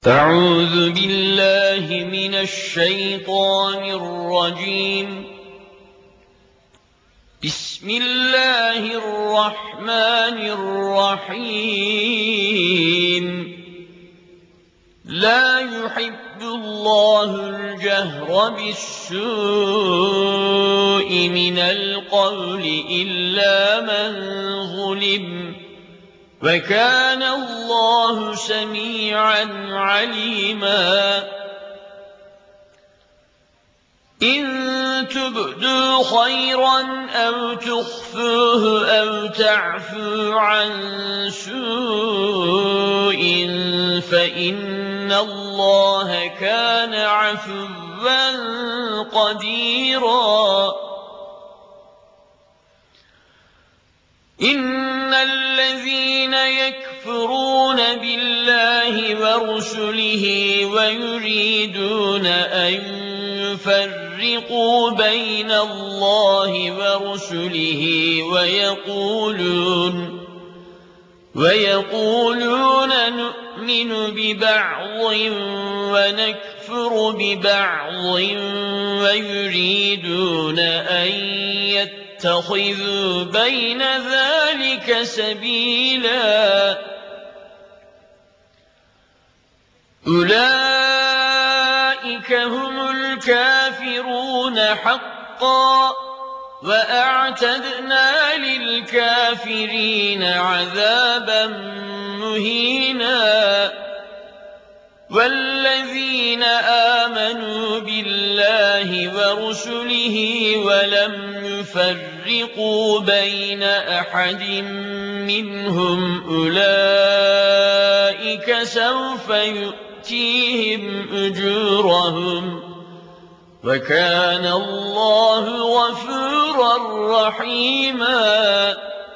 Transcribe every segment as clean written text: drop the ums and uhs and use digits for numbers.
أعوذ بالله من الشيطان الرجيم. بسم الله الرحمن الرحيم. لا يحب الله الجهر بالسوء من القول إلا من ظلم، وكان الله سميعا عليما. إن تبدوا خيرا أو تخفوه أو تعفو عن سوء فإن الله كان عفوا قديرا. إن الذين يكفرون بالله ورسله ويريدون أن يفرقوا بين الله ورسله ويقولون نؤمن ببعض ونكفر ببعض ويريدون أن يتخذوا بين ذلك سبيلا. أولئك هم الكافرون حقا، وأعتدنا للكافرين عذابا مهينا. والذين آمنوا بالله ورسله ولم يفرقوا بين أحد منهم أولئك سوف يؤتيهم أجورهم، وكان الله غفورا رحيما.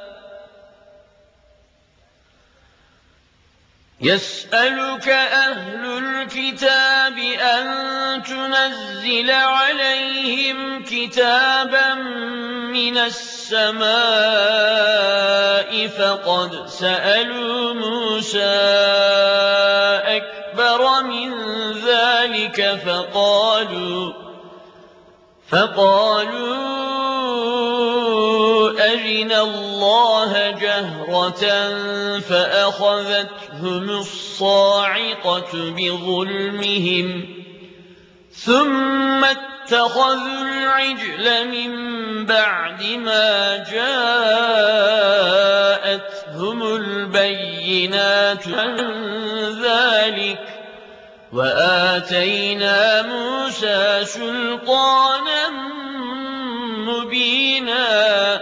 يسألك أهل الكتاب أن تنزل عليهم كتابا من السماء فقد سألوا موسى أكبر من ذلك فقالوا أرنا الله جهرة فأخذتهم الصاعقة بظلمهم ثم اتخذوا العجل من بعد ما جاءتهم البينات عن ذلك، وآتينا موسى سلطانا مبينا.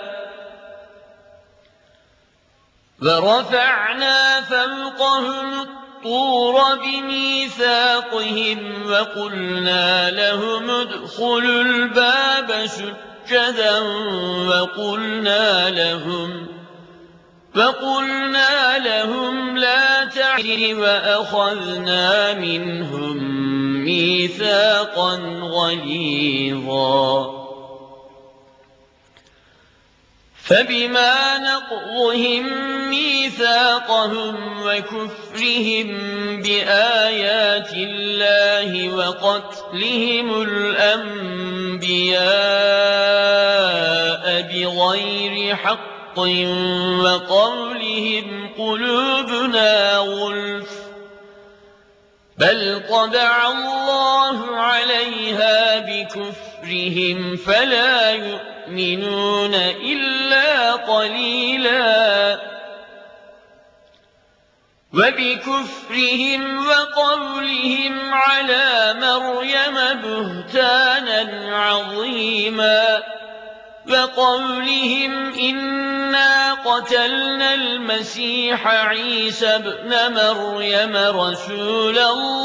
ورفعنا فوقهم الطور بميثاقهم وقلنا لهم ادخلوا الباب سجدا وقلنا لهم لا تعدوا وأخذنا منهم ميثاقا غليظا. فبما نقضهم ميثاقهم وكفرهم بآيات الله وقتلهم الأنبياء بغير حق وقولهم قلوبنا غلف، بل طبع الله عليها بكفرهم فلا يؤمنون إلا قليلا. وبكفرهم وقولهم على مريم بهتانا عظيما، وقولهم إنا قتلنا المسيح عيسى ابن مريم رسول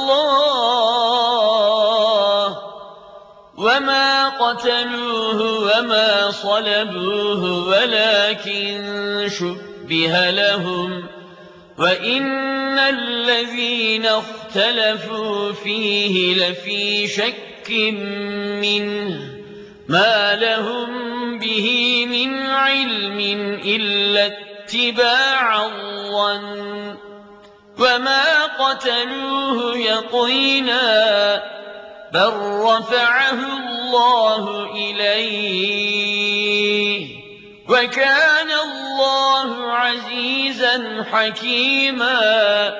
الله وما قتلوه وما صلبوه ولكن شبه لهم، وإن الذين اختلفوا فيه لفي شك منه ما لهم به من علم إلا اتباع الظن، وما قتلوه يقينا بل رفعه الله إليه وكان الله عزيزا حكيما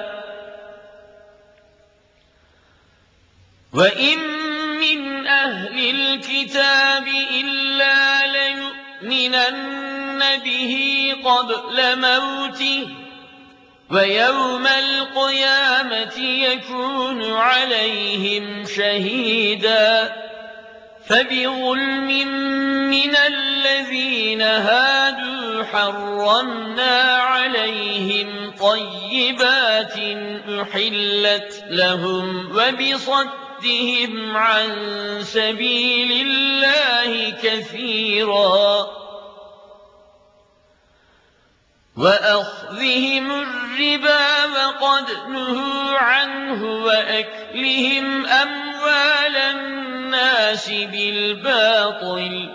وإن من أهل الكتاب إلا ليؤمنن به قبل موته ويوم القيامة يكون عليهم شهيدا فبظلم من الذين هادوا حرمنا عليهم طيبات أحلت لهم وبصدهم عن سبيل الله كثيرا وأخذهم الربا وقد نهوا عنه وأكلهم أموال الناس بالباطل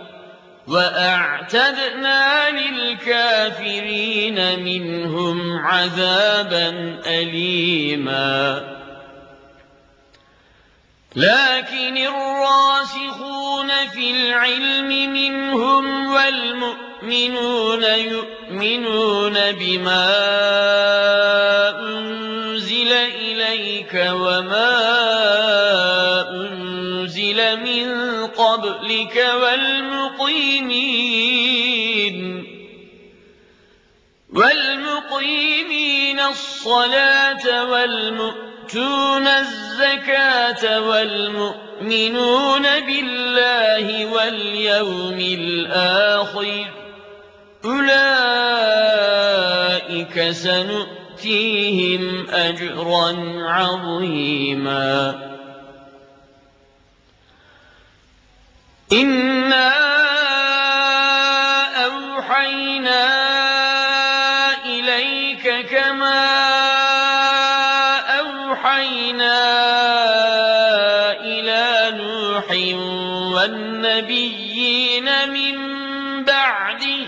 وأعتدنا للكافرين منهم عذابا أليما لكن الراسخون في العلم منهم والمؤمنون يؤمنون بما أنزل إليك وما أنزل من قبلك والمقيمين الصلاة والمؤتون الزكاة والمؤمنون بالله واليوم الآخر أولئك سنؤتيهم أجرا عظيما إنا أوحينا إليك كما أوحينا إلى نوح والنبيين من بعده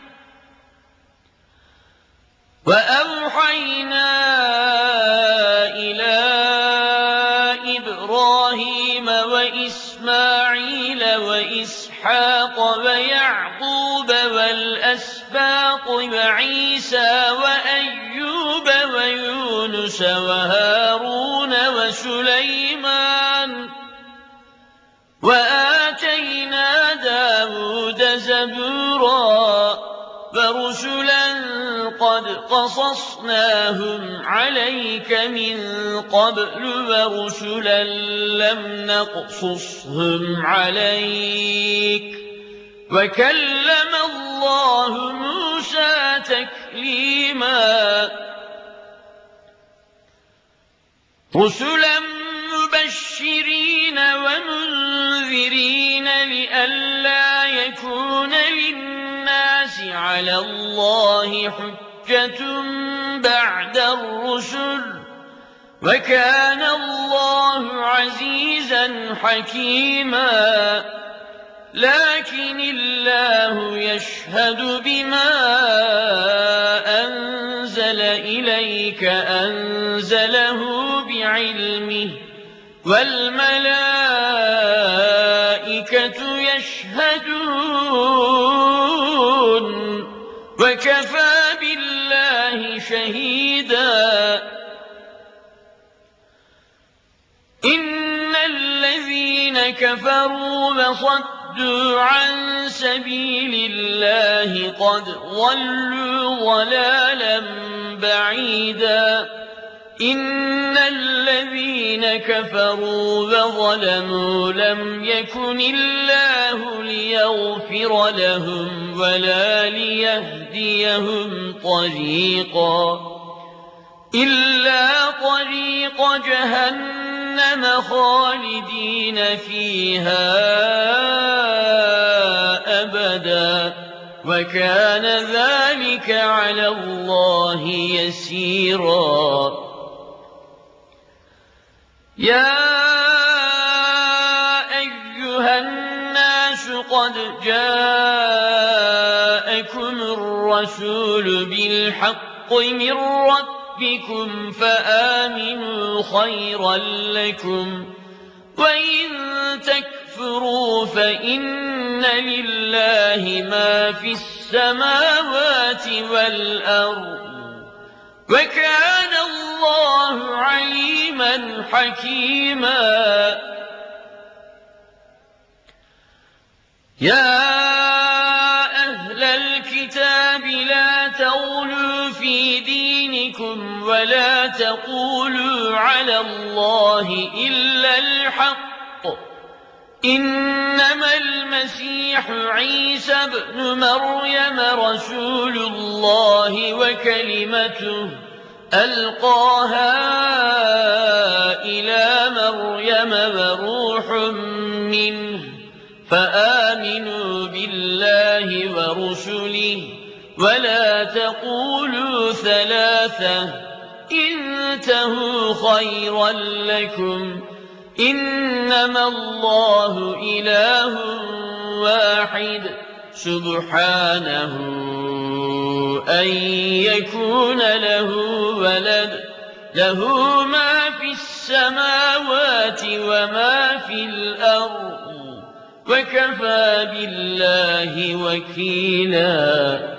وأوحينا إلى إبراهيم وإسماعيل وإسحاق ويعقوب والأسباط وعيسى وأيوب ويونس وهارون وسليمان وآتينا داود زبورا ورسلا قد قصصناهم عليك من قبل ورسلا لم نقصصهم عليك وكلم الله موسى تكليما رسلا مبشرين ومنذرين لئلا يكون للناس على الله حجة بعد الرسل وكان الله عزيزا حكيما لكن الله يشهد بما أنزل إليك أنزله بعلمه والملائكة يشهدون وكفى بالله شهيدا إن الذين كفروا وصدوا عن سبيل الله قد ضلوا ضلالا بعيدا إن الذين كفروا وظلموا لم يكن الله ليغفر لهم ولا ليهديهم طريقا إلا طريق جهنم خالدين فيها أبدا وكان ذلك على الله يسيرا يا أيها الناس قد جاءكم الرسول بالحق من ربكم ربكم فآمنوا خيرا لكم وإن تكفروا فإن لله ما في السماوات والأرض وكان الله عليما حكيما يا أهل الكتاب لا تغلوا في دينكم ولا تقولوا على الله إلا الحق إنما المسيح عيسى ابن مريم رسول الله وكلمته ألقاها إلى مريم وروح منه فآمنوا بالله ورسله ولا تقولوا ثلاثة انتهوا خيرا لكم إنما الله إله واحد سبحانه أن يكون له ولد له ما في السماوات وما في الأرض وكفى بالله وكيلا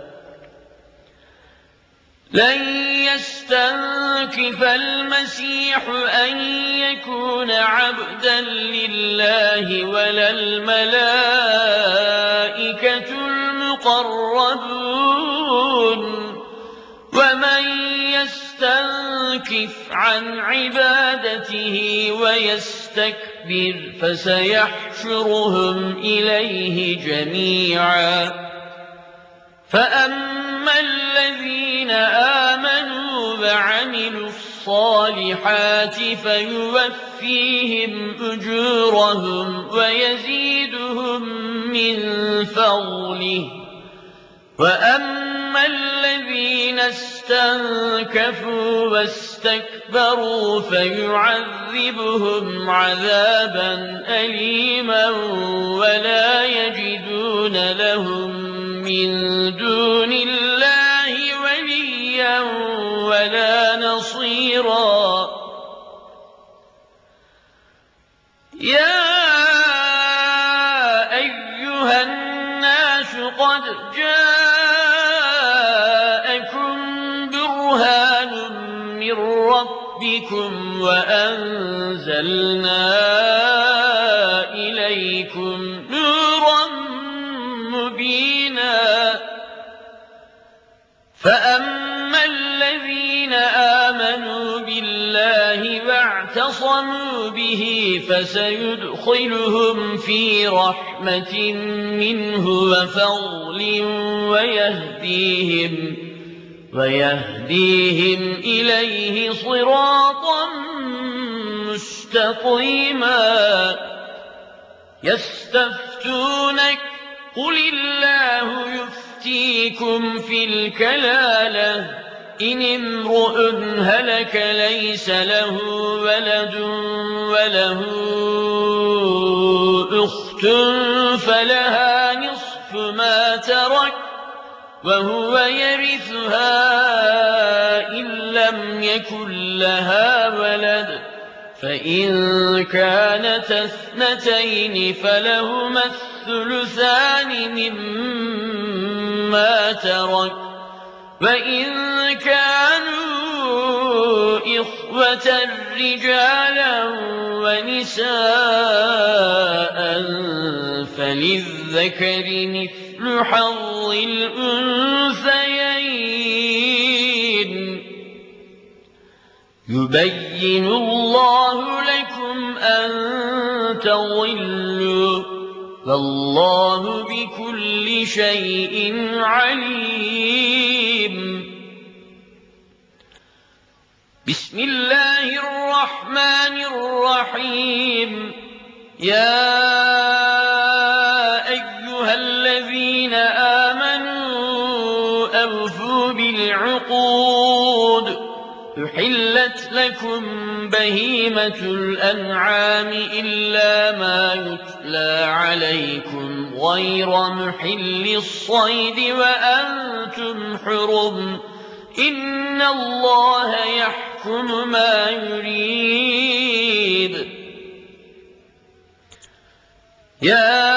لن يستنكف المسيح أن يكون عبدا لله ولا الملائكة المقربون ومن يستنكف عن عبادته ويستكبر فسيحشرهم إليه جميعا فأما الذين آمنوا وعملوا الصالحات فيوفيهم أجورهم ويزيدهم من فضله وأما الذين استنكفوا واستكبروا فيعذبهم عذابا أليما ولا يجدون لهم من دون الله وليا ولا نصيرا يا أيها الناس قد جاءكم برهان من ربكم وأنزلنا إليكم نورا مبينا فأما الذين آمنوا بالله واعتصموا به فسيدخلهم في رحمة منه وفضل ويهديهم إليه صراطا مستقيما يستفتونك قل الله يفتيكم في الكلالة إن امرؤ هلك ليس له ولد وله أخت فلها نصف ما ترك وهو يرثها إن لم يكن لها ولد فإن كانت اثنتين فلهما الثلثان مما ترك وإن كانوا إخوة رجالا ونساء فللذكر مثل حظ الأنثيين يبين الله لكم أن تضلوا والله بكل شيء عليم بسم الله الرحمن الرحيم يا أيها الذين آمنوا أوفوا بالعقود أحلت لكم بهيمة الأنعام إلا ما يتلى عليكم غير محل الصيد وأنتم حرم إن الله يحكم ما يريد يا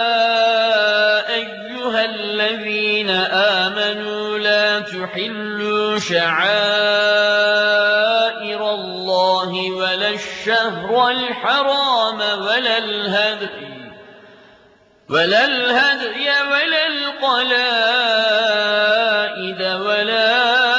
أيها الذين آمنوا لا تحلوا شعائر الله ولا الشهر الحرام ولا الهدي ولا القلائد ولا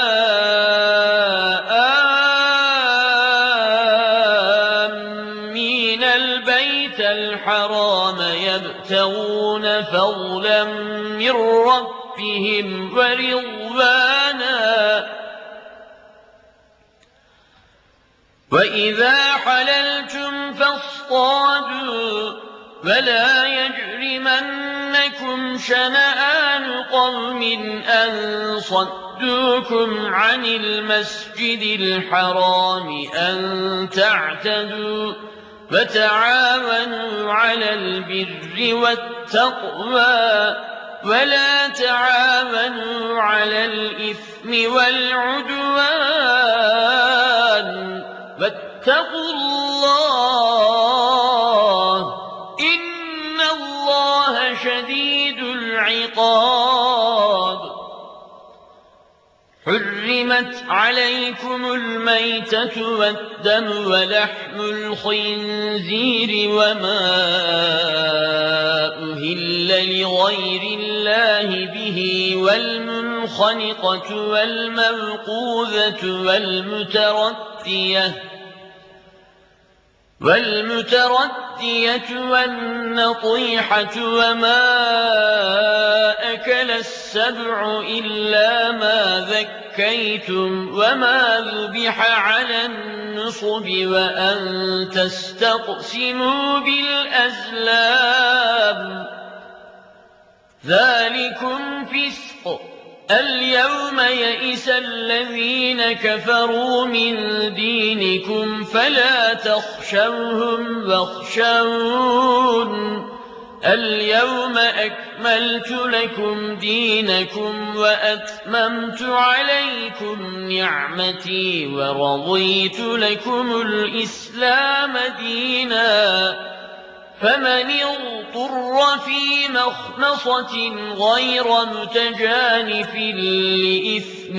آمين البيت الحرام يبتغون فضلا من ربهم ورضوانا وإذا حللتم فاصطادوا ولا يجرمنكم شنآن قوم أن صدوكم عن المسجد الحرام أن تعتدوا وتعاونوا على البر والتقوى ولا تعاونوا على الإثم والعدوان واتقوا الله إن الله شديد العقاب حرمت عليكم الميتة والدم ولحم الخنزير وما أهل لغير الله به والمنخنقة والموقوذة والمتردية والنطيحة وما أكل السبع إلا ما ذكيتم وما ذبح على النصب وأن تستقسموا بالأزلام ذلكم فسق اليوم يئس الذين كفروا من دينكم فلا تخشوهم واخشون اليوم أكملت لكم دينكم وأتممت عليكم نعمتي ورضيت لكم الإسلام دينا فمن اضطر في مخمصة غير متجانف لإثم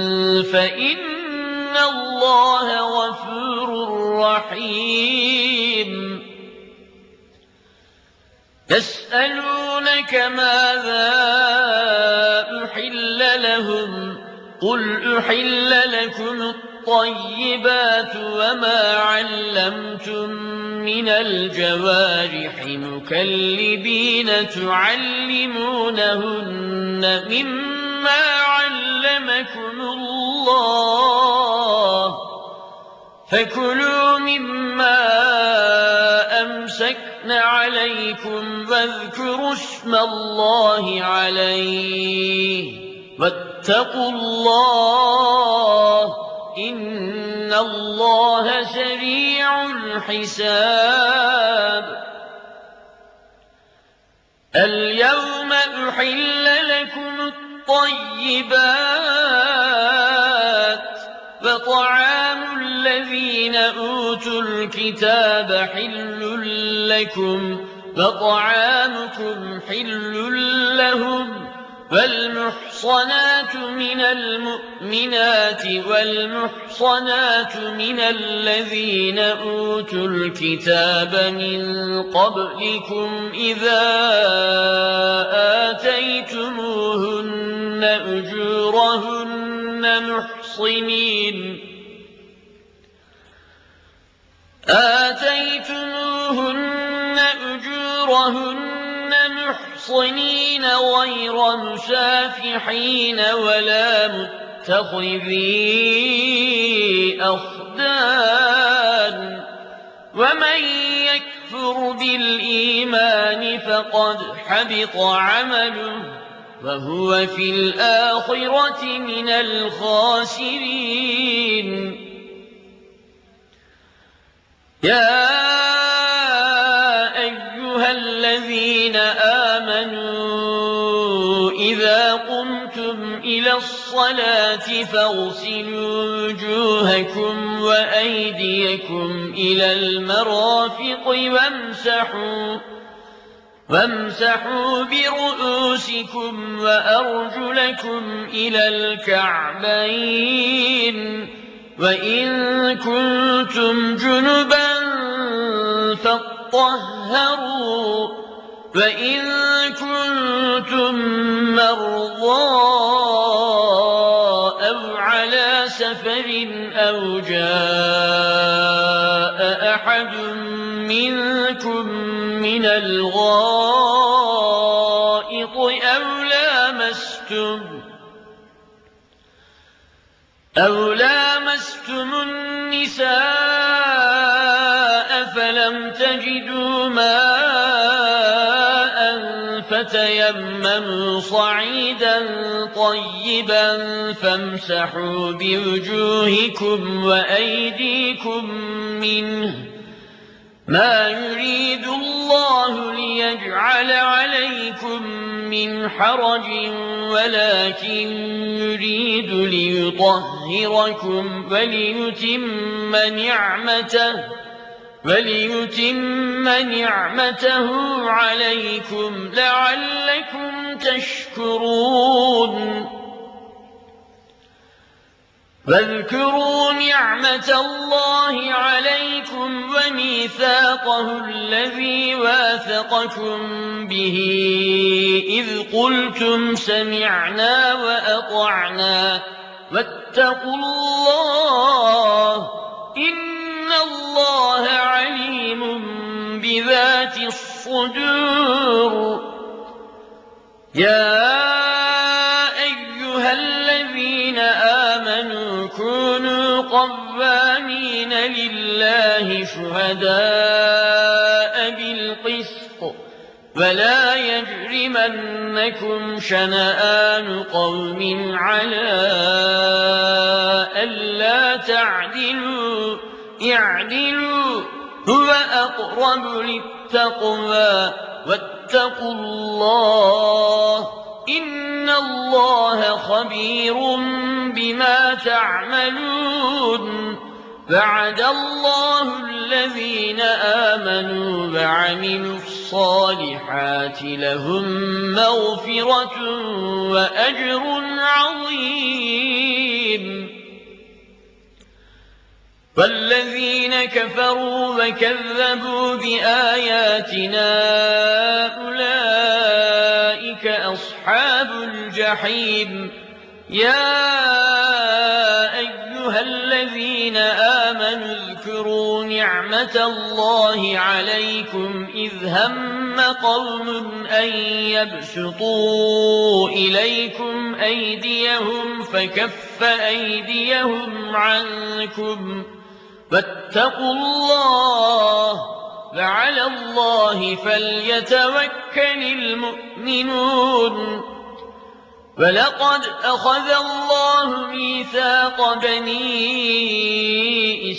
فإن الله غفور رحيم يسألونك ماذا أحل لهم قل أحل لكم الطيبات وما علمتم من الجوارح مكلبين تعلمونهن مما علمكم الله فكلوا مما أمسكن عليكم واذكروا اسم الله عليه واتقوا الله إن الله سريع الحساب اليوم أحل لكم الطيبات وطعام الذين أوتوا الكتاب حل لكم وطعامكم حل لهم والمحصنات من المؤمنات والمحصنات من الذين أوتوا الكتاب من قبلكم إذا آتيتموهن أجورهن محصنين غير مسافحين ولا متخذي أخدان ومن يكفر بالإيمان فقد حبط عمله وهو في الآخرة من الخاسرين يا أيها الذين آمنوا إذا قمتم إلى الصلاة الصلاة فاغسلوا وجوهكم وأيديكم إلى المرافق وامسحوا برؤوسكم وأرجلكم إلى الكعبين وإن كنتم جنبا فاطهروا وإن كنتم مرضى أو على سفر أو جاء أحد منكم من الغائط أو لامستم النساء فلم تجدوا ماء فتيمموا صعيدا طيبا فامسحوا بوجوهكم وأيديكم منه ما يريد الله ليجعل عليكم من حرج ولكن يريد ليطهركم وليتم نعمته عليكم لعلكم تشكرون واذكروا نعمة الله عليكم وميثاقه الذي واثقكم به إذ قلتم سمعنا وأطعنا واتقوا الله إن الله عليم بذات الصدور يا أيها الذين آمنوا كونوا قوامين لله شهداء بالقسط ولا يجرمنكم شنآن قوم على ألا تعدلوا اعدلوا هو أقرب للتقوى واتقوا الله إن الله خبير بما تعملون وعد الله الذين آمنوا وعملوا الصالحات لهم مغفرة وأجر عظيم والذين كفروا وكذبوا بآياتنا أولئك أصحاب الجحيم يا أيها الذين آمنوا اذكروا نعمة الله عليكم إذ هم قوم أن يبسطوا إليكم أيديهم فكف أيديهم عنكم واتقوا الله وعلى الله فليتوكل المؤمنون ولقد أخذ الله ميثاق بني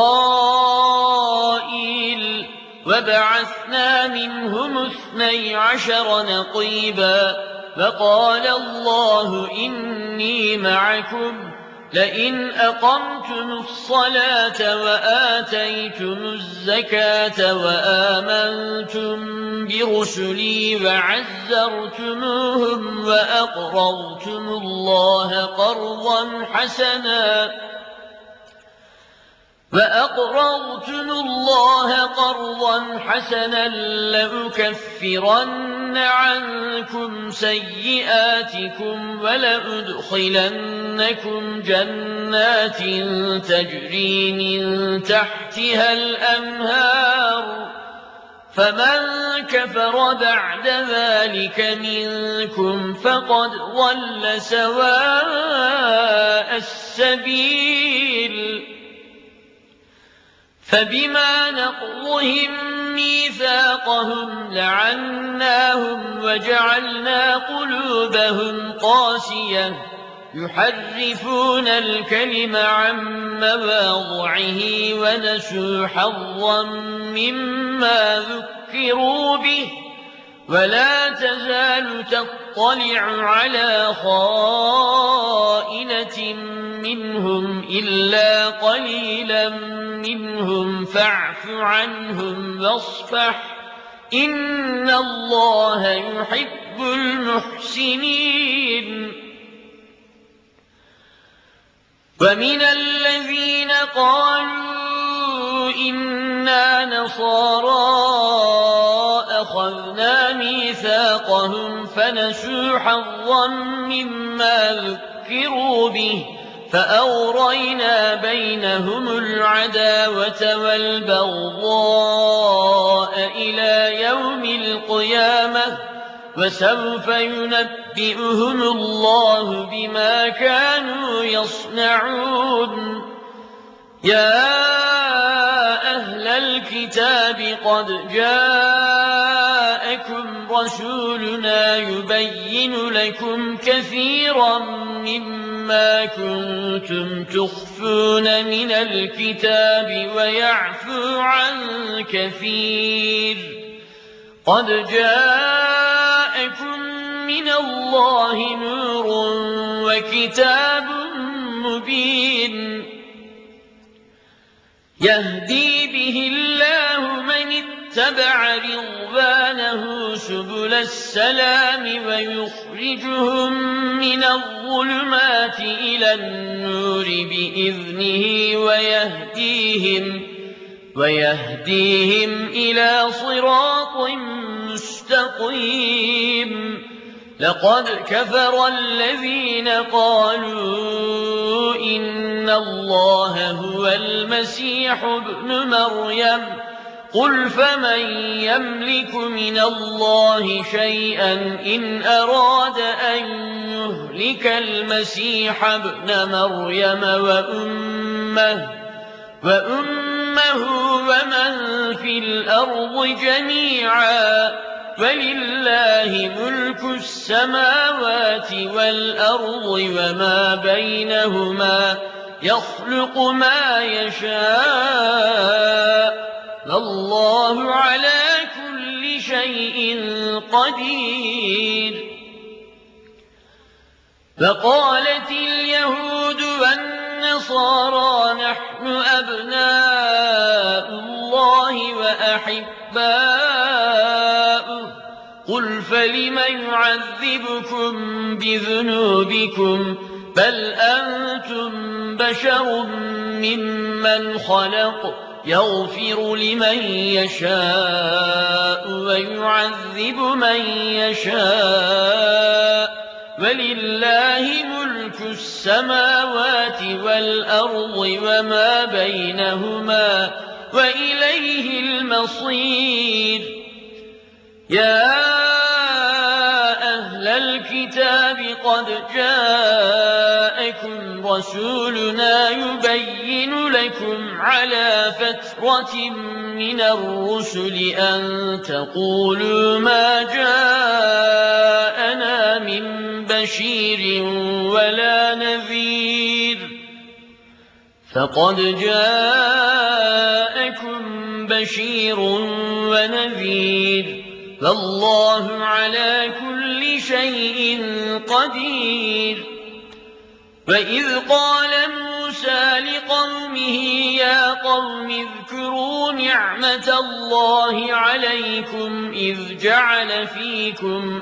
إسرائيل وبعثنا منهم 12 نقيبا وقال الله إني معكم لئن أقمتم الصلاة وآتيتم الزكاة وآمنتم برسلي وعزرتموهم وأقرضتم الله قرضا حسنا لأكفرن عنكم سيئاتكم ولأدخلنكم جنات تجري من تحتها الأنهار فمن كفر بعد ذلك منكم فقد ضل سواء السبيل فبما نقضهم ميثاقهم لعناهم وجعلنا قلوبهم قاسية يحرفون الكلم عن مواضعه ونسوا حظا مما ذكروا به ولا تزال تطلع على خائنة منهم إلا قليلا منهم فاعف عنهم واصفح إن الله يحب المحسنين. ومن الذين قالوا إنا نصارى أخذنا ميثاقهم فنسوا حظا مما ذكروا به فأغرينا بينهم العداوة والبغضاء إلى يوم القيامة وسوف ينبئهم الله بما كانوا يصنعون. يا أهل الكتاب قد جاءكم رسولنا يبين لكم كثيرا مما كنتم تخفون من الكتاب ويعفو عن كثير. قد جاءكم من الله نور وكتاب مبين يهدي به الله من اتبع رضوانه سبل السلام ويخرجهم من الظلمات إلى النور بإذنه ويهديهم إلى صراط مستقيم. لقد كفر الذين قالوا إن الله هو المسيح ابن مريم قل فمن يملك من الله شيئا إن أراد أن يهلك المسيح ابن مريم وأمه ومن في الأرض جميعا ولله ملك السماوات والأرض وما بينهما يخلق ما يشاء والله على كل شيء قدير. فقالت اليهود والنصارى نحن أبناء الله وأحباؤه قل فلم يعذبكم بذنوبكم بل أنتم بشر ممن خلق يغفر لمن يشاء ويعذب من يشاء ولله ملك السماوات والأرض وما بينهما وإليه المصير. يا أهل الكتاب قد جاءكم رسولنا يبين لكم على فترة من الرسل أن تقولوا ما جاءنا من بشير ولا نذير فقد جاءكم بشير ونذير فالله على كل شيء قدير. وإذ قال موسى لقومه يا قوم اذكروا نعمة الله عليكم إذ جعل فيكم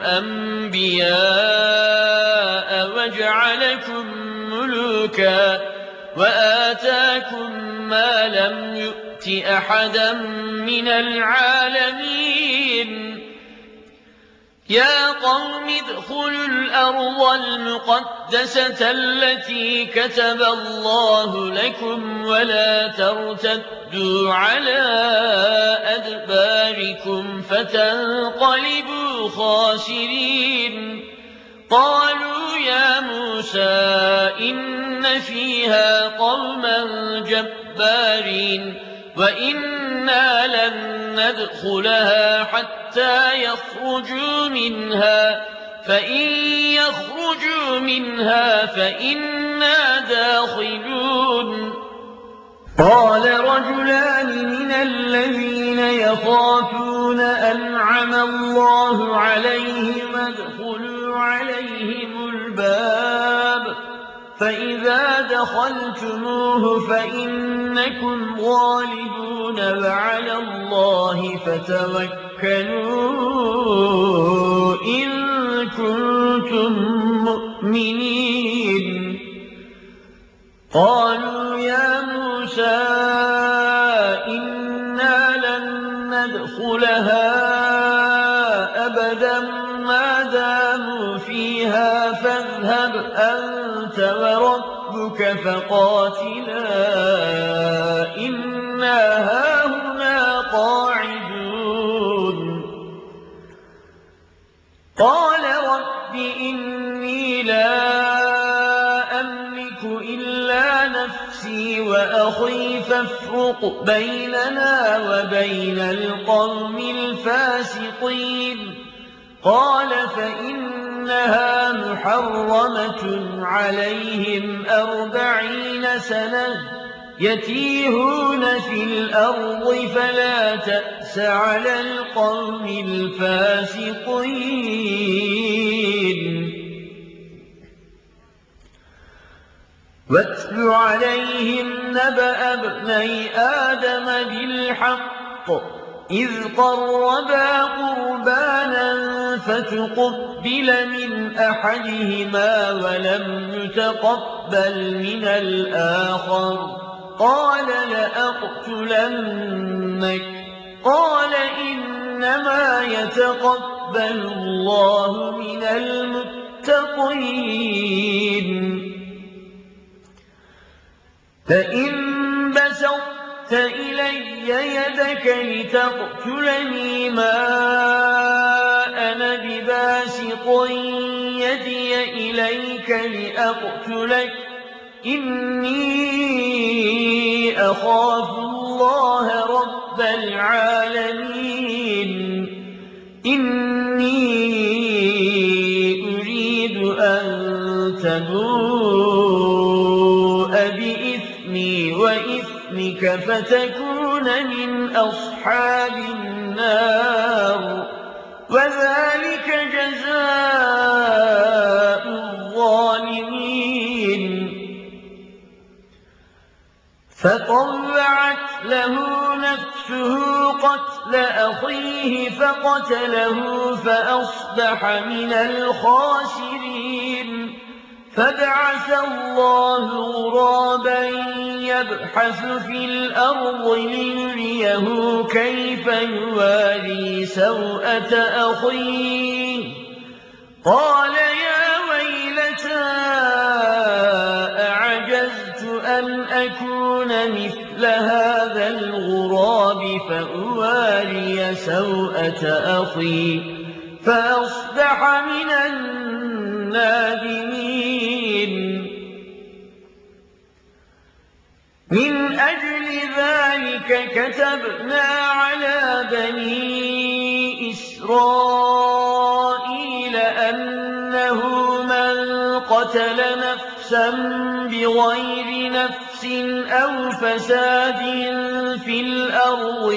أنبياء وجعلكم ملوكا وآتاكم ما لم يؤت أحدا من العالمين. يا قوم ادخلوا الأرض المقدسة التي كتب الله لكم ولا ترتدوا على أدباركم فتنقلبوا خاسرين. قالوا يا موسى إن فيها قوما جبارين وإنا لن ندخلها حتى يخرجوا منها فإن يخرجوا منها فإنا داخلون. قال رجلان من الذين يخافون أنعم الله عليهم ادخلوا عليهم الباب فإذا دخلتموه فإنكم غالبون وعلى الله فتوكلوا إن كنتم مؤمنين قالوا يا موسى إنا لن ندخلها أبدا ما داموا فيها فاذهب أنت وربك فقاتلا إنا هاهنا قاعدون قال رب إني لا أملك إلا نفسي وأخي فافرق بيننا وبين القوم الفاسقين قال فإنها محرمة عليهم 40 سنة يتيهون في الأرض فلا تأس على القوم الفاسقين واتل عليهم نبأ ابني آدم بالحق إذ قربا قربانا فتقبل من أحدهما ولم يتقبل من الآخر قال لأقتلنك قال إنما يتقبل الله من المتقين فإن بسطت إلي يدك لتقتلني ما أنا بباسط يدي إليك لأقتلك إني أخاف الله رب العالمين إني أريد أن تبوء بإثمي وإثمك فتكون من أصحاب النار وذلك جزاء الظالمين فطوعت له نفسه قتل أخيه فقتله فأصبح من الخاسرين فبعث الله غرابا يبحث في الأرض ليريه كيف يواري سوءة أخيه قال يا ويلتى أعجزت أن أكون مثل هذا الغراب فأواري سوءة أخي فأصبح من النادمين من أجل ذلك كتبنا على بني إسرائيل أنه من قتل نفسا بغير نفس أو فساد في الأرض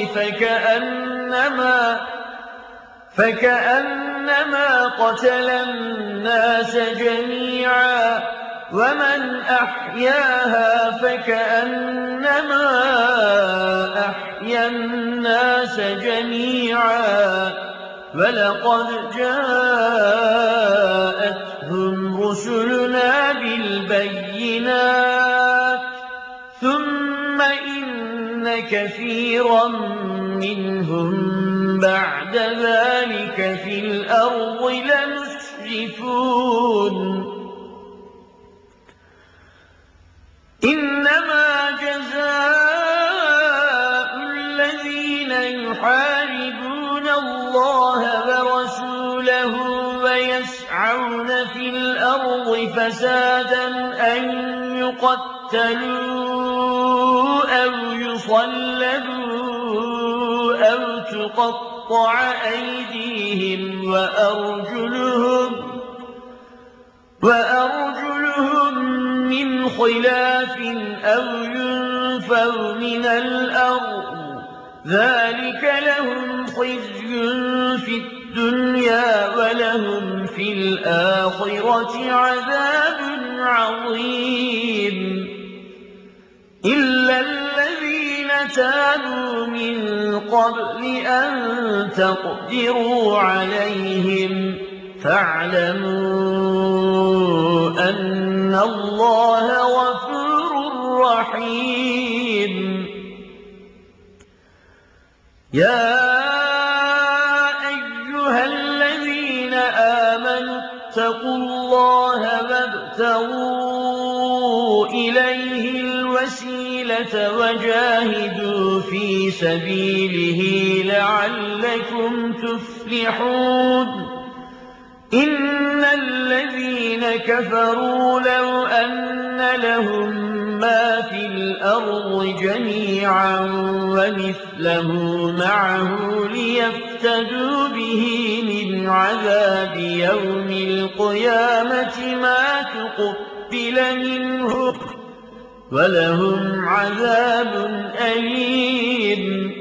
فكأنما قتل الناس جميعا ومن أحياها فكأنما أحيا الناس جميعا ولقد جاءتهم رسلنا بالبينات ثم إن كثيرا منهم بعد ذلك في الأرض لمسرفون إنما جزاء الذين يحاربون الله ورسوله ويسعون في الأرض فسادا أن يقتلوا أو يصلبوا أو تقطع أيديهم وأرجلهم من خلاف أو ينفوا من الأرض ذلك لهم خزي في الدنيا ولهم في الآخرة عذاب عظيم إلا الذين تابوا من قبل أن تقدروا عليهم فاعلموا أن الله غفور رحيم يا أيها الذين آمنوا اتقوا الله وابتغوا إليه الوسيلة وجاهدوا في سبيله لعلكم تفلحون إن الذين كفروا لو أن لهم ما في الأرض جميعا ومثله معه ليفتدوا به من عذاب يوم القيامة ما تقبل منهم ولهم عذاب أليم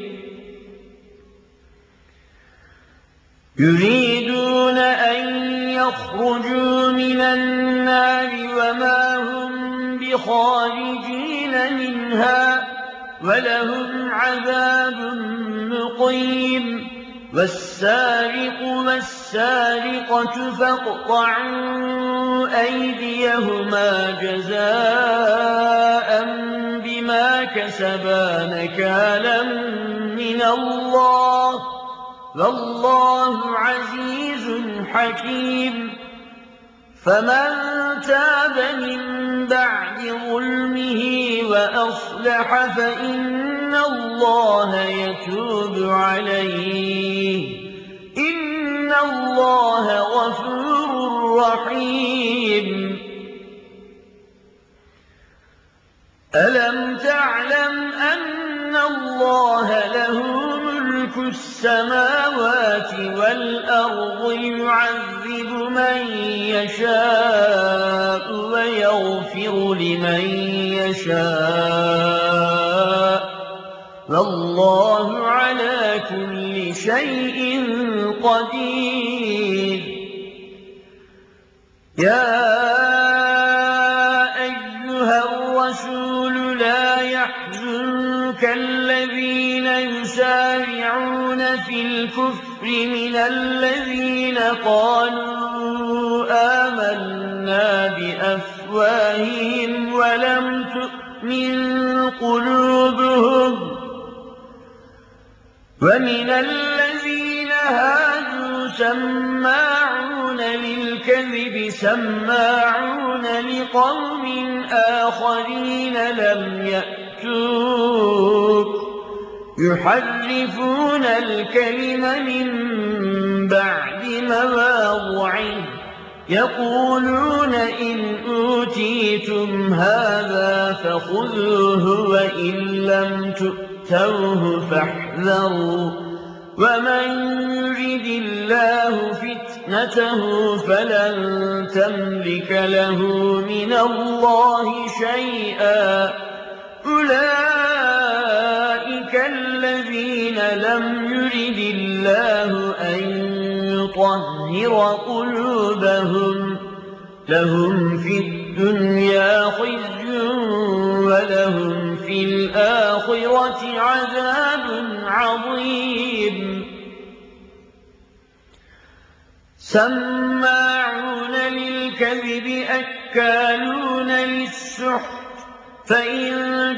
يريدون أن يخرجوا من النار وما هم بخارجين منها ولهم عذاب مقيم والسارق والسارقة فاقطعوا أيديهما جزاء بما كسبا نكالا من الله والله عزيز حكيم فمن تاب من بعد ظلمه وأصلح فإن الله يتوب عليه إن الله غفور رحيم ألم تعلم أن الله له ملك السماوات والأرض يعذب من يشاء ويغفر لمن يشاء والله على كل شيء قدير يا أيها الرسول لا يحزنك الذين يسارعون في الكفر من الذين قالوا آمنا بأفواههم ولم تؤمن قلوبهم ومن الذين هادوا سماعون للكذب سماعون لقوم آخرين لم يأتوك يحرفون الكلم من بعد مواضعه يقولون إن أوتيتم هذا فخذوه وإن لم تؤتوه فاحذروا ومن يرد الله فتنته فلن تملك له من الله شيئا أولئك الذين لم يرد الله أن يطهر قلوبهم لهم في الدنيا خزي ولهم في الآخرة عذاب عظيم سماعون للكذب أكالون للسحت فإن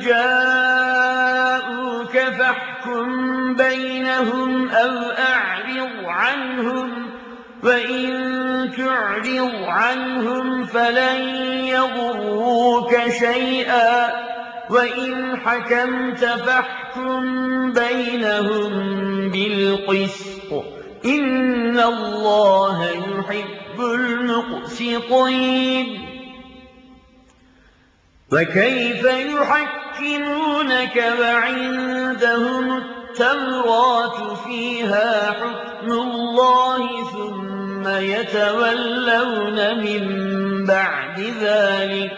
جاءوك فاحكم بينهم أو أعرض عنهم وإن تعرض عنهم فلن يضروك شيئا وإن حكمت فاحكم بينهم بالقسط إن الله يحب المقسطين وكيف يحكمونك وعندهم التوراة فيها حكم الله ثم يتولون من بعد ذلك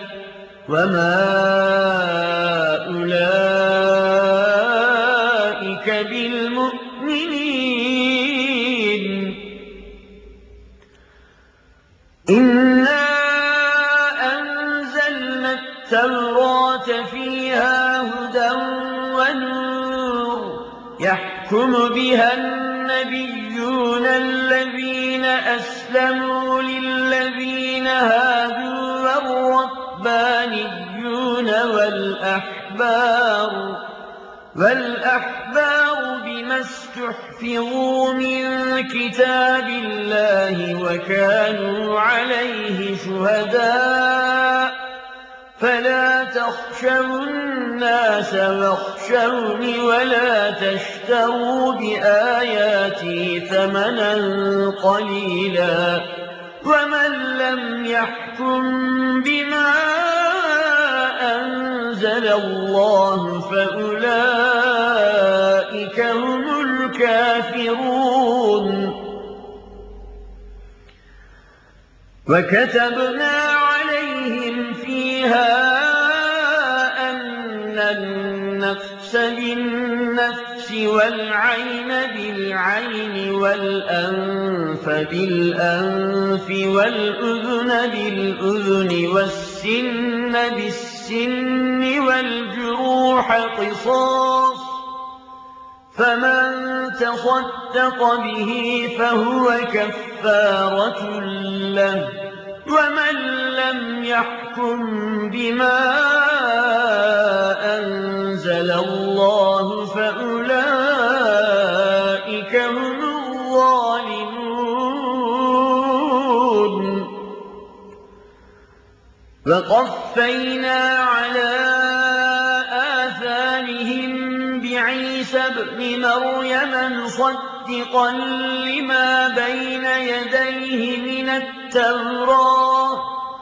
وما أولئك المؤمنين إنا أنزلنا التوراة فيها هدى ونور يحكم بها النبيون الذين أسلموا للذين هادوا والربانيون والأحبار بما استحفظوا من كتاب الله وكانوا عليه شهداء فلا تخشوا الناس واخشوني ولا تشتروا بآياتي ثمنا قليلا ومن لم يحكم بما أنزل الله فأولئك هم الكافرون وكتبنا عليهم فيها أن النفس بالنفس والعين بالعين والأنف بالأنف والأذن بالأذن والسن بالسن والجروح قصاص فمن تصدق به فهو كفارة له ومن لم يحكم بما أنزل الله فأولئك هم الظالمون وقفينا على آثارهم بعيسى ابن مريم مصدقا لما بين يديه من التوراة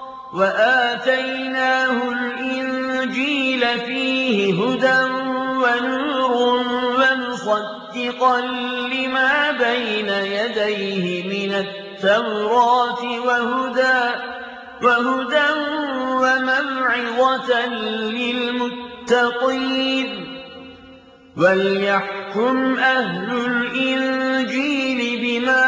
وآتيناه الإنجيل فيه هدى ونور ومصدقا لما بين يديه من التوراة وهدى وموعظة للمتقين وليحكم أهل الإنجيل بما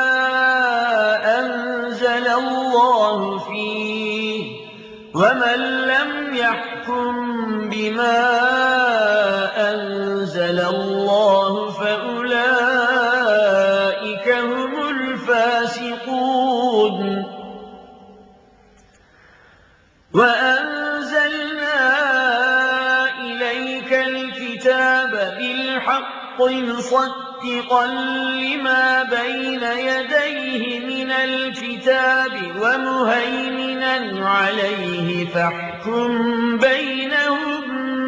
أنزل الله فيه ومن لم يحكم بما أنزل الله فأولئك هم الفاسقون وأنزلنا إليك الكتاب بالحق مصدقا لما بين يديه من الكتاب ومهيمنا عليه فاحكم بينهم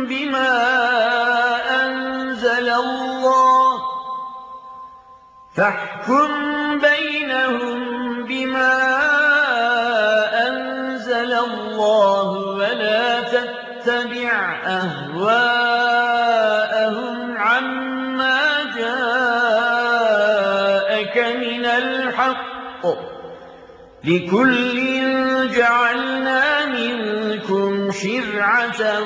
بما أنزل الله ولا تتبع أهواءهم عما جاءك من الحق لكل جعلنا منكم شرعة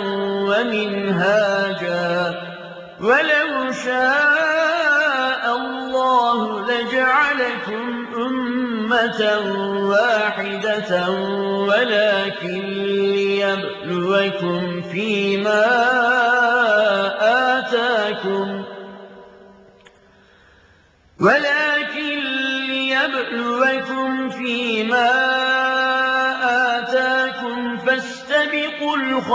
ومنهاجا ولو شاء الله لجعلكم أمة واحدة ولكن ليبلوكم فيما آتاكم فاستبقوا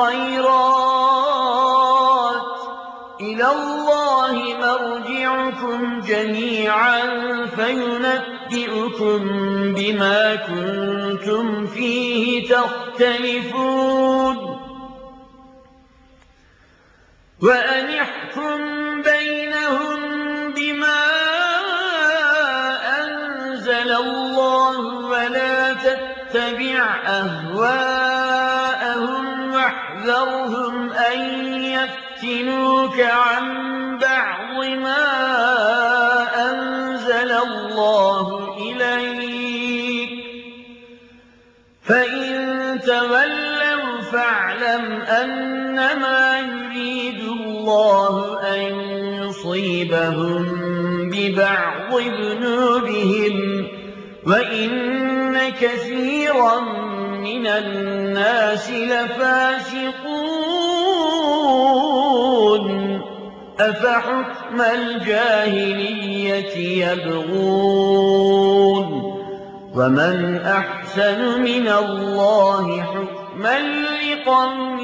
الخيرات إلى الله مرجعكم جميعا فينبئكم بما كنتم فيه تختلفون وأن احكم بينهم بما أنزل الله ولا تتبع أهواءهم واحذرهم أن يفتنوك عن بعض ما أنزل الله إليك فإن تولوا فاعلم أنما يريد الله أن يصيبهم ببعض ذنوبهم وإن كثيرا من الناس لفاسقون أفحكم الجاهلية يبغون ومن أحسن من الله حكما لقوم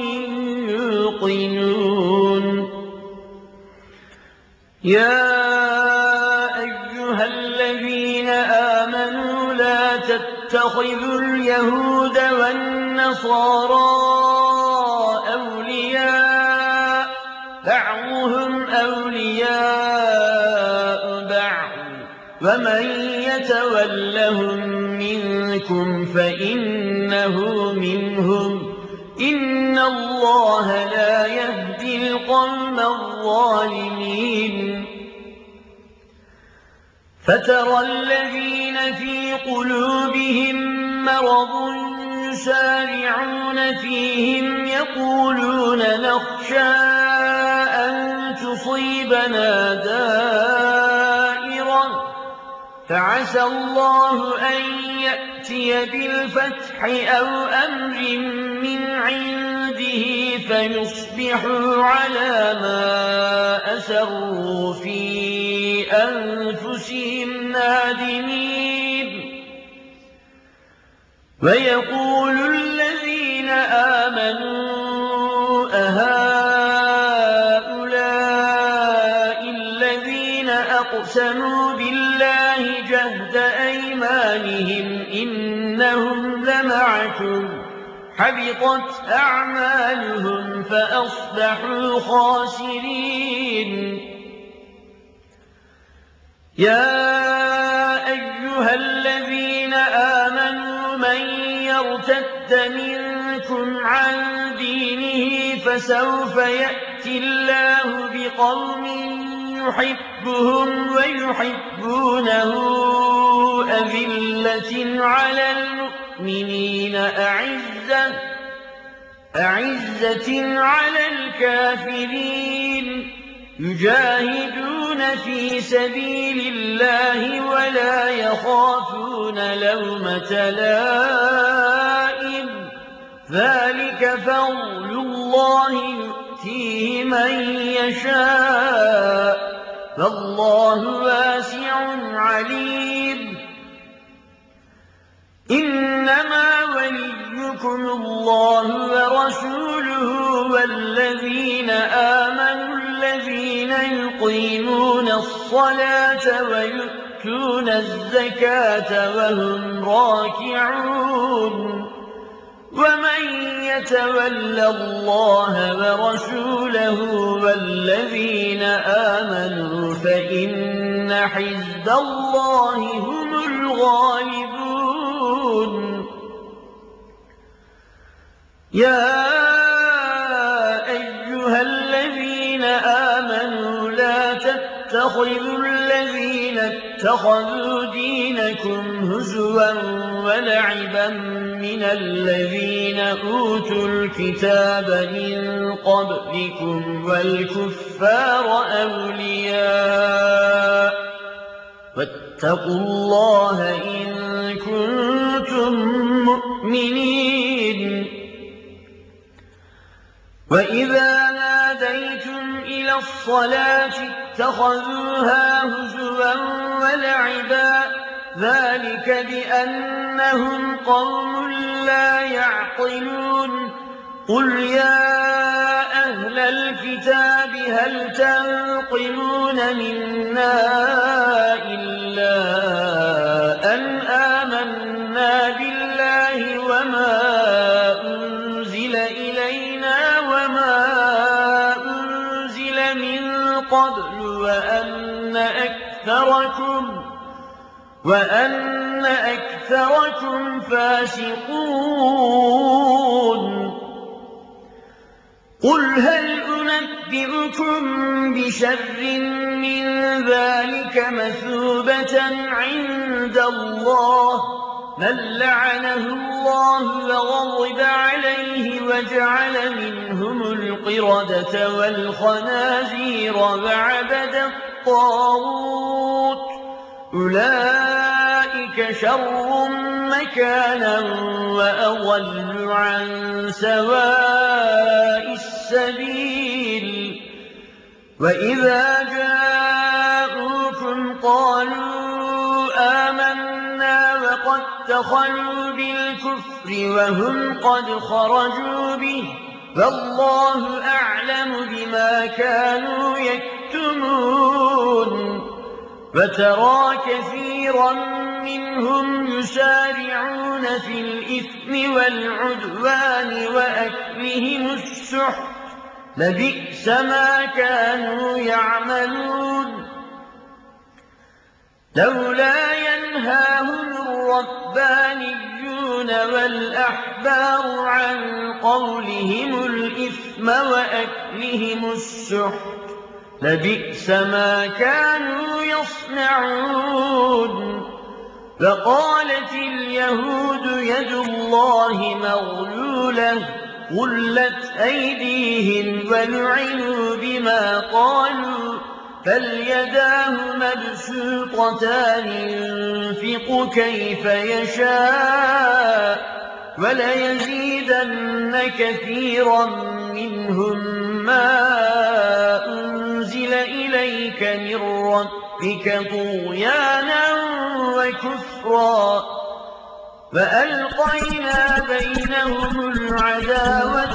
يوقنون يا أيها الذين آمنوا لا تتخذوا اليهود والنصارى أولياء بعضهم أولياء بعض ومن يتولهم منكم فإنه منهم إن الله لا يهدي القوم الظالمين فترى الذين في قلوبهم مرض يسارعون فيهم يقولون نخشى أن تصيبنا دائرة فعسى الله أن يأتي بالفتح أو أمر من عنده فيصبحوا على ما أسروا في أنفسهم نادمين ويقول الذين آمنوا أهؤلاء الذين أقسموا بالله جهد أيمانهم إنهم لمعكم حبطت أعمالهم فأصبحوا خاسرين يا أيها الذين آمنوا من يرتد منكم عن دينه فسوف يأتي الله بقوم يحبهم ويحبونه أذلة على المؤمنين أعزة على الكافرين يجاهدون في سبيل الله ولا يخافون لومة لائم ذلك فضل الله يؤتيه من يشاء فالله واسع عليم إنما وليكم الله ورسوله والذين آمنوا الذين يقيمون الصلاة ويؤتون الزكاة وهم راكعون ومن يتول الله ورسوله والذين آمنوا فإن حزب الله هم الغالبون يا أيها الذين آمنوا لا تتخذوا الذين اتخذوا دينكم هزوا ولعبا من الذين أوتوا الكتاب من قبلكم والكفار أولياء واتقوا الله إن كنتم مؤمنين وإذا ناديتم إلى الصلاة اتخذوها هزوا ولعبا ذلك بأنهم قوم لا يعقلون قل يا أهل الكتاب هل تنقمون منا إلا أن آمنا بالله وما أنزل إلينا وما أنزل من قبل وأن أكثركم فاسقون قل هل أنبئكم بشر من ذلك مثوبة عند الله من لعنه الله وغضب عليه وجعل منهم القردة والخنازير وعبد الطاغوت أولئك شر مكانا وأضل عن سواء السبيل وإذا جاءوكم قالوا آمنا وقد دخلوا بالكفر وهم قد خرجوا به فالله أعلم بما كانوا يكتمون فترى كثيرا منهم يسارعون في الإثم والعدوان وأكلهم السحت لبئس ما كانوا يعملون لولا ينهاهم الربانيون والأحبار عن قولهم الإثم وأكلهم السحت لبئس ما كانوا يصنعون وقالت اليهود يد الله مغلولة غلت أيديهم ولعنوا بما قالوا بل يداه مبسوطتان ينفق كيف يشاء وليزيدن كثيرا منهم ما أنزل إليك من ربك طغيانا وكفرا وألقينا بينهم العداوة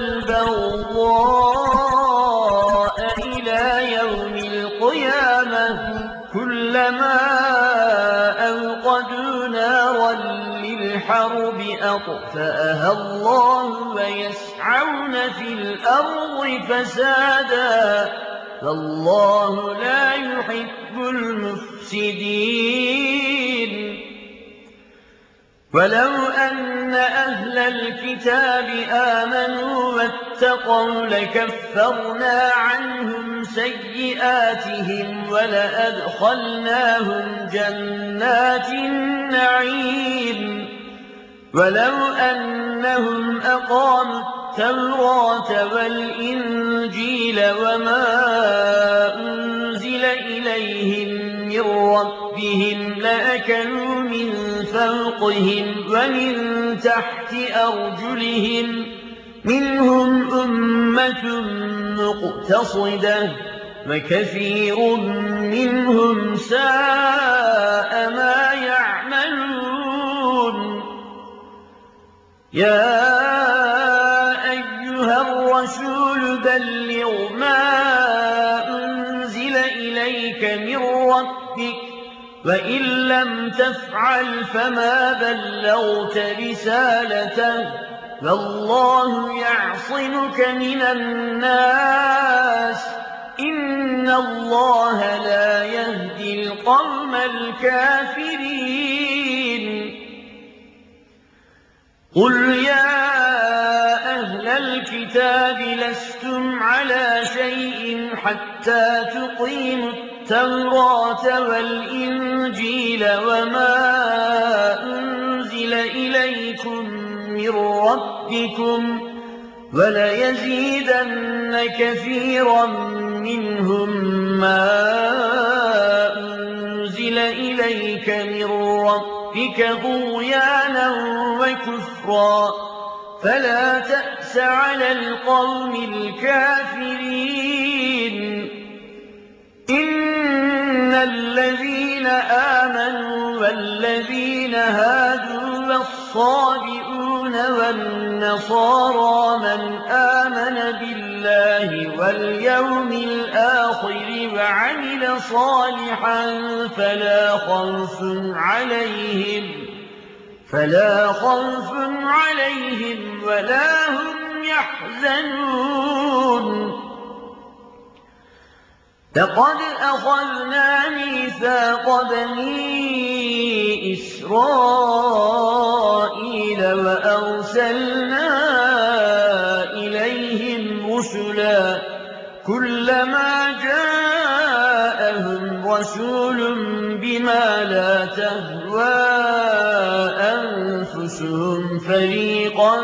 والبغضاء إلى يوم القيامة كلما أوقدوا نارا للحرب أطفأها الله ويسعون في الأرض فسادا فالله لا يحب المفسدين ولو أن أهل الكتاب آمنوا واتقوا لكفرنا عنهم سيئاتهم ولأدخلناهم جنات النعيم ولو أنهم أقاموا التوراة والإنجيل وما أنزل إليهم من ربهم لأكلوا من فوقهم ومن تحت أرجلهم منهم أمة مقتصدة وكثير منهم ساء ما يعملون يا أيها الرسول بلغ ما أنزل إليك من ربك وإن لم تفعل فما بلغت رسالته فالله يعصمك من الناس إن الله لا يهدي القوم الكافرين قل يا أهل الكتاب لستم على شيء حتى تقيموا التوراة والإنجيل وما أنزل إليكم من ربكم وليزيدن كثيرا منهم ما أنزل إليك من ربك طغيانا وكفرا فلا تأس على القوم الكافرين إن الذين آمنوا والذين هادوا والصابئون والنصارى من آمن بالله واليوم الآخر وعمل صالحا فلا خوف عليهم ولا هم يحزنون لقد أخذنا ميثاق بني إسرائيل وأرسلنا إليهم رسلا كلما جاءهم رسول بما لا تهوى أنفسهم فريقا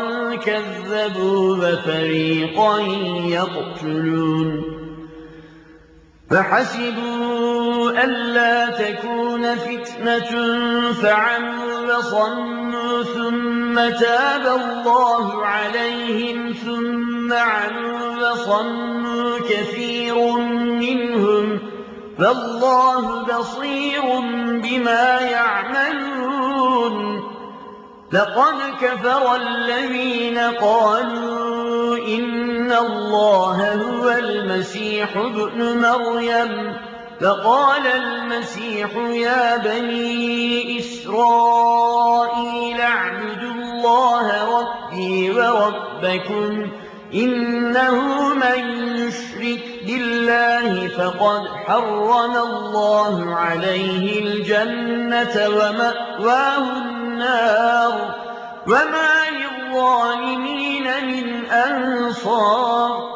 كذبوا وفريقا يقتلون فحسبوا ألا تكون فتنة فعموا وصموا ثم تاب الله عليهم ثم عموا وصموا كثير منهم فالله بصير بما يعملون. لقد كفر الذين قالوا إن الله هو المسيح ابن مريم فقال المسيح يا بني إسرائيل اعبدوا الله ربي وربكم إنه من يشرك بالله فقد حرم الله عليه الجنة ومأواه النار وما للظالمين من أنصار.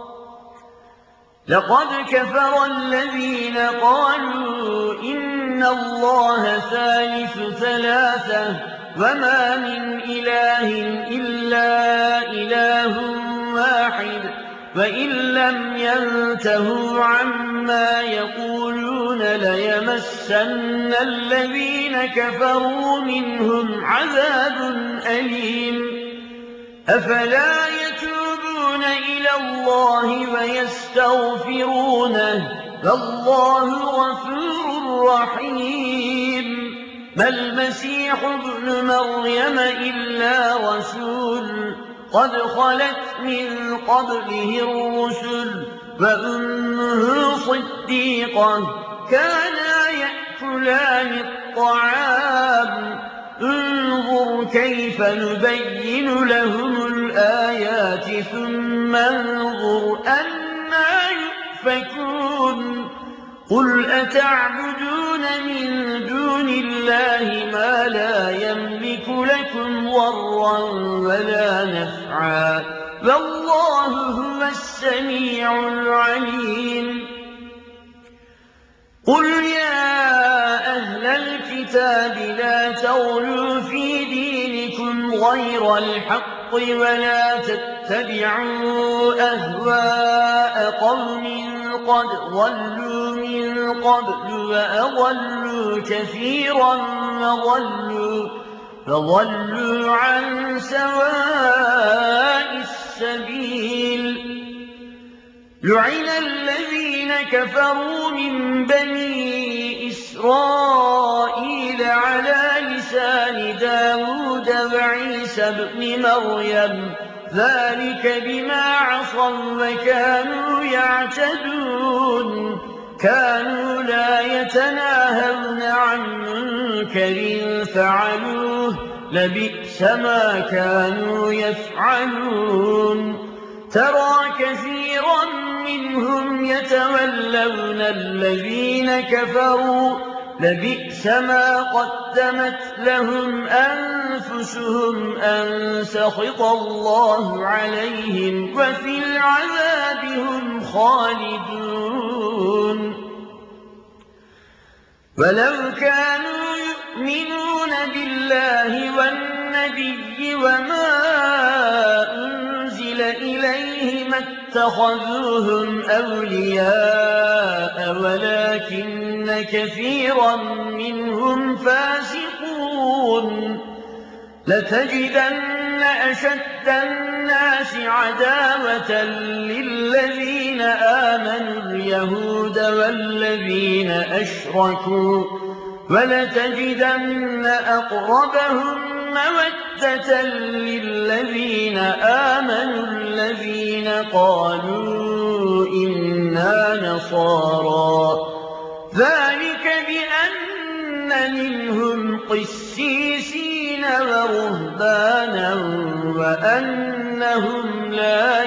لقد كفر الذين قالوا إن الله ثالث ثلاثة وما من إله إلا إله واحد وإن لم ينتهوا عما يقولون ليمسن الذين كفروا منهم عذاب أليم. أفلا يتوبون إلى الله ويستغفرونه فالله غفور رحيم. ما المسيح ابن مريم إلا رسول قد خلت من قبله الرسل وأمه صديقة كانا يأكلان الطعام انظر كيف نبين لهم الآيات ثم انظر أنى يؤفكون. قل أتعبدون من دون الله ما لا يملك لكم ضرا ولا نفعا والله هو السميع العليم. قل يا أهل الكتاب لا تغلوا في دينكم غير الحق ولا تتبعوا أهواء قوم قد ضلوا من قبل وأضلوا كثيرا فضلوا عن سواء السبيل. لعن الذين كفروا من بني إسرائيل على لسان داود وعيسى ابن مريم ذلك بما عصوا وكانوا يعتدون. كانوا لا يتناهون عن منكر فعلوه لبئس ما كانوا يفعلون. ترى كثيرا منهم يتولون الذين كفروا لبئس ما قدمت لهم أنفسهم أن سخط الله عليهم وفي العذاب هم خالدون. ولو كانوا يؤمنون بالله والنبي وما أنزل إليه ما اتخذوهم أولياء ولكن كثيرا منهم فاسقون. لتجدن أشد الناس عداوة للذين آمنوا اليهود والذين أشركوا ولتجدن أقربهم مودة للذين آمنوا الذين قالوا إنا نصارى ذلك بأن منهم قسيسين ورهبانا وأنهم لا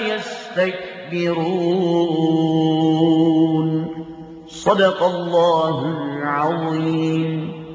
يستكبرون. صدق الله العظيم.